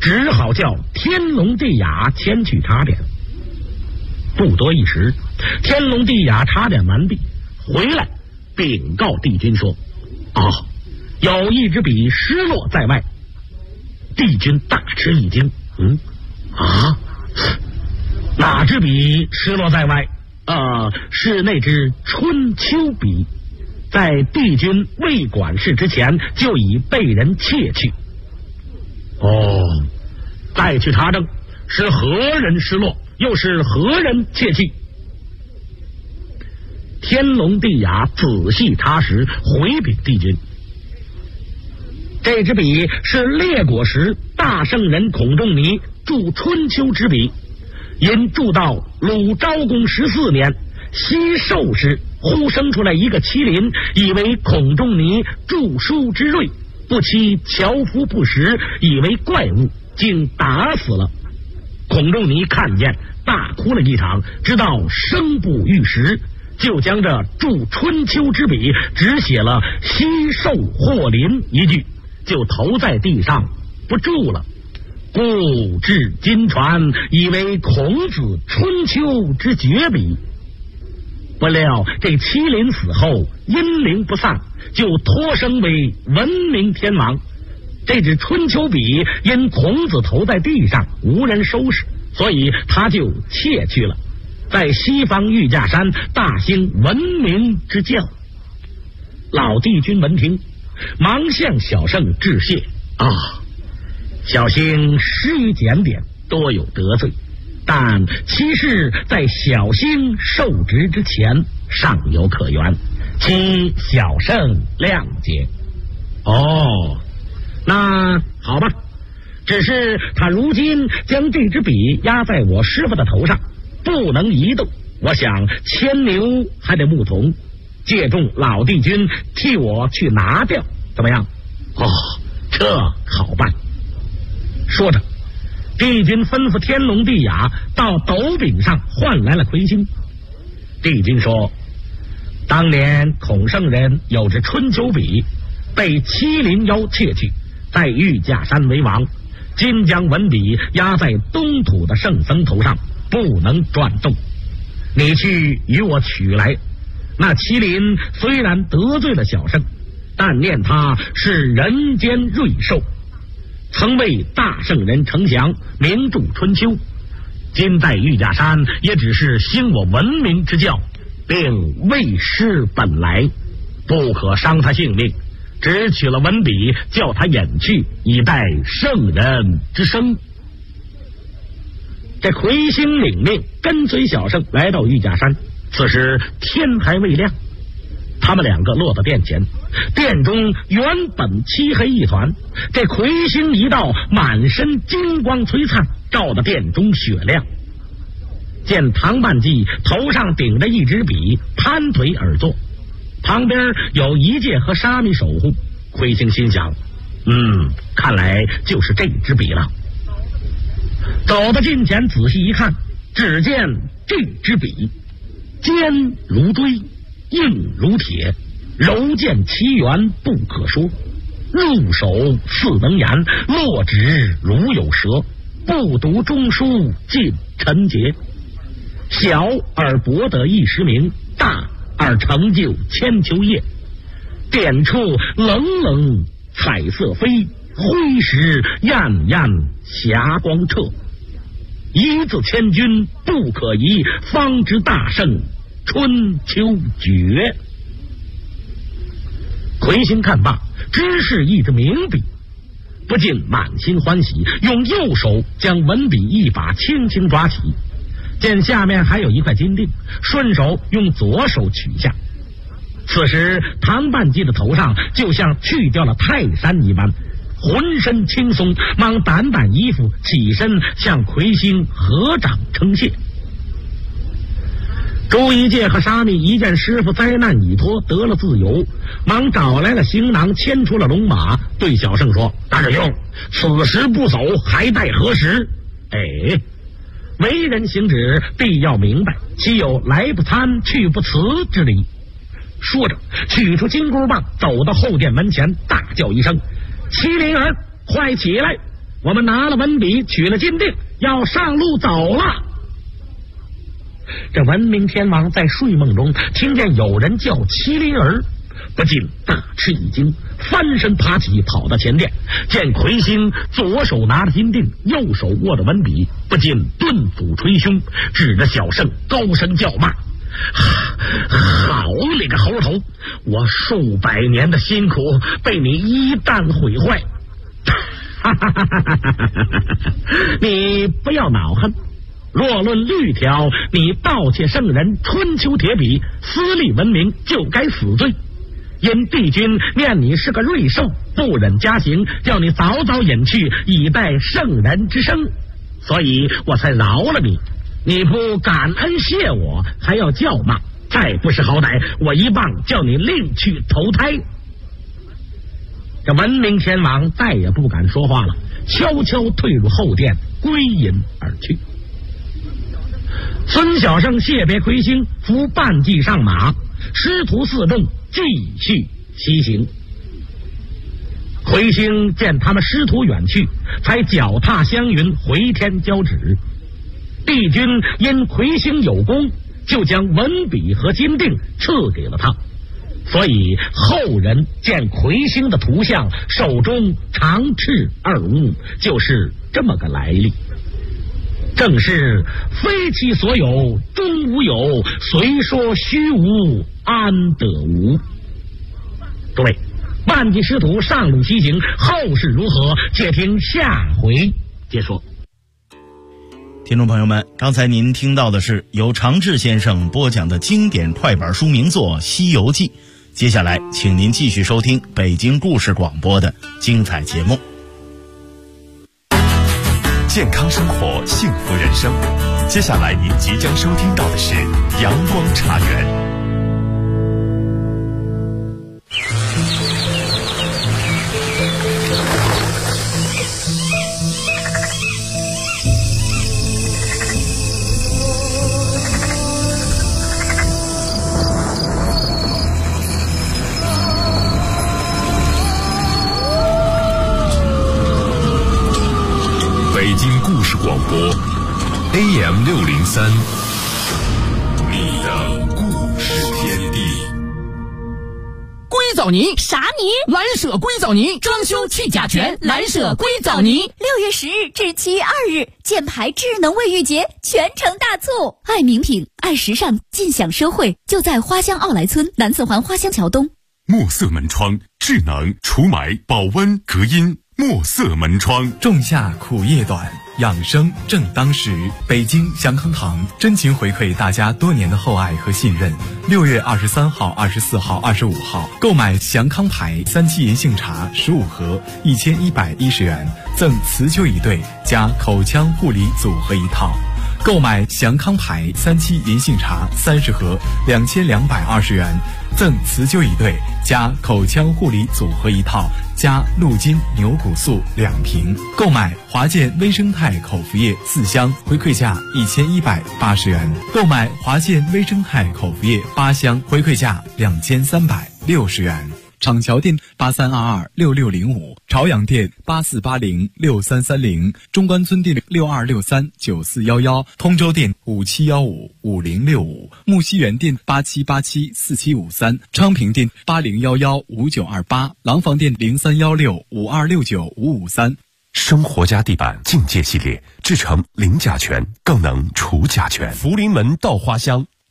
只好叫天龙地雅前去查点。不多一时，天龙地雅查点完毕，回来禀告帝君说：有一支笔失落在外。帝君大吃一惊，哪支笔失落在外？是那支春秋笔，在帝君未管事之前就已被人窃去。再去查证是何人失落，又是何人窃去。天龙地雅仔细查实，回禀帝君，这支笔是列国时大圣人孔仲尼著春秋之笔，因著到鲁昭公14年西寿时，忽生出来一个麒麟，以为孔仲尼著书之锐，不期樵夫不识，以为怪物，竟打死了。孔仲尼看见，大哭了一场，知道生不欲食，就将这著春秋之笔只写了西寿或麟一句，就投在地上不住了。故至今传，以为孔子春秋之绝笔。不料这麒麟死后阴灵不散，就托生为文明天王。这支春秋笔因孔子投在地上无人收拾，所以他就窃去了，在西方玉架山大兴文明之教。老帝君闻听，忙向小圣致谢。小星失于检点，多有得罪，但其事在小星受职之前尚有可原，请小圣谅解。那好吧，只是他如今将这支笔压在我师傅的头上，不能移动，我想牵牛还得牧童，借重老帝君替我去拿掉，怎么样？这好办。说着，帝君吩咐天龙地雅到斗柄上换来了魁星。帝君说，当年孔圣人有着春秋笔，被麒麟妖窃去，在玉架山为王，今将文笔压在东土的圣僧头上，不能转动。你去与我取来。那麒麟虽然得罪了小圣，但念他是人间瑞兽，曾为大圣人承降，名著春秋，今在玉架山也只是兴我文明之教，并未失本来，不可伤他性命，只取了文笔，叫他隐去，以待圣人之生。这魁星领命，跟随小圣来到玉架山。此时天还未亮，他们两个落到殿前，殿中原本漆黑一团，这魁星一到，满身金光璀璨，照得殿中雪亮。见唐半季头上顶着一支笔，盘腿而坐，旁边有一介和沙弥守护。魁星心想，看来就是这支笔了。走到近前仔细一看，只见这支笔尖如锥，硬如铁，柔见其源不可说，入手似能言，落指如有舌，不读中书尽陈节。小而博得一时名，大而成就千秋业。点处冷冷彩色飞，挥时艳艳霞光彻。一字千钧不可移，方知大圣春秋绝。魁星看罢，知是一支名笔，不禁满心欢喜，用右手将文笔一把轻轻抓起，见下面还有一块金锭，顺手用左手取下。此时唐半季的头上就像去掉了泰山一般，浑身轻松，忙掸掸衣服，起身向魁星合掌称谢。朱一介和沙弥一见师傅灾难已脱，得了自由，忙找来了行囊，牵出了龙马，对小圣说：大师兄，此时不走，还待何时？为人行止，必要明白，岂有来不参去不辞之理？说着取出金箍棒，走到后殿门前，大叫一声：麒麟儿，快起来！ 我们拿了文笔，取了金锭，要上路走了。这文明天王在睡梦中听见有人叫麒麟儿，不禁大吃一惊，翻身爬起，跑到前殿，见魁星左手拿着金锭，右手握着文笔，不禁顿斧捶胸，指着小圣高声叫骂：好你个猴头，我数百年的辛苦被你一旦毁坏。你不要恼恨，若论律条，你盗窃圣人春秋铁笔，私立文明，就该死罪。因帝君念你是个瑞兽，不忍加刑，叫你早早隐去，以待圣人之生，所以我才饶了你。你不感恩谢我，还要叫骂，再不识好歹，我一棒叫你另去投胎。这文明天王再也不敢说话了，悄悄退入后殿，归隐而去。孙小圣谢别魁星，扶半骑上马，师徒四众继续西行。魁星见他们师徒远去，才脚踏香云回天交旨。帝君因魁星有功，就将文笔和金锭赐给了他，所以后人见魁星的图像，手中长翅二乌，就是这么个来历。正是非其所有，终无有，虽说虚无，安得无。诸位，半骑师徒上路西行，后事如何，且听下回解说。 听众朋友们，刚才您听到的是由常志先生播讲的经典快板书名作《西游记》，接下来请您继续收听北京故事广播的精彩节目。 健康生活，幸福人生。接下来您即将收听到的是阳光茶园。北京故事广播 AM603， 你的故事天地。 硅藻泥啥泥？ 蓝舍硅藻泥，装修去甲醛，蓝舍硅藻泥。 6月10日至7月2日，箭牌智能卫浴节全城大促，爱名品、爱时尚，尽享奢惠，就在花乡奥莱村南四环花乡桥东。 墨色门窗，智能除霾、保温、隔音。墨色门窗， 仲夏苦夜短，养生正当时。北京祥康堂真情回馈大家多年的厚爱和信任。6月23号、24号、25号，购买祥康牌3七银杏茶15盒，1110元，赠辞旧一对加口腔护理组合一套。购买祥康牌3七银杏茶30盒，2220元，赠辞旧一对加口腔护理组合一套，加鹿筋牛骨素2瓶。购买华健微生态口服液4箱，回馈价1180元。购买华健微生态口服液8箱，回馈价2360元。厂桥店83226605，朝阳店84806330，中关村店62639411，通州店57155065，木樨园店87874753，昌平店80115928，廊坊店031652695553。 生活家地板境界系列，制成零甲醛，更能除甲醛。福临门到花乡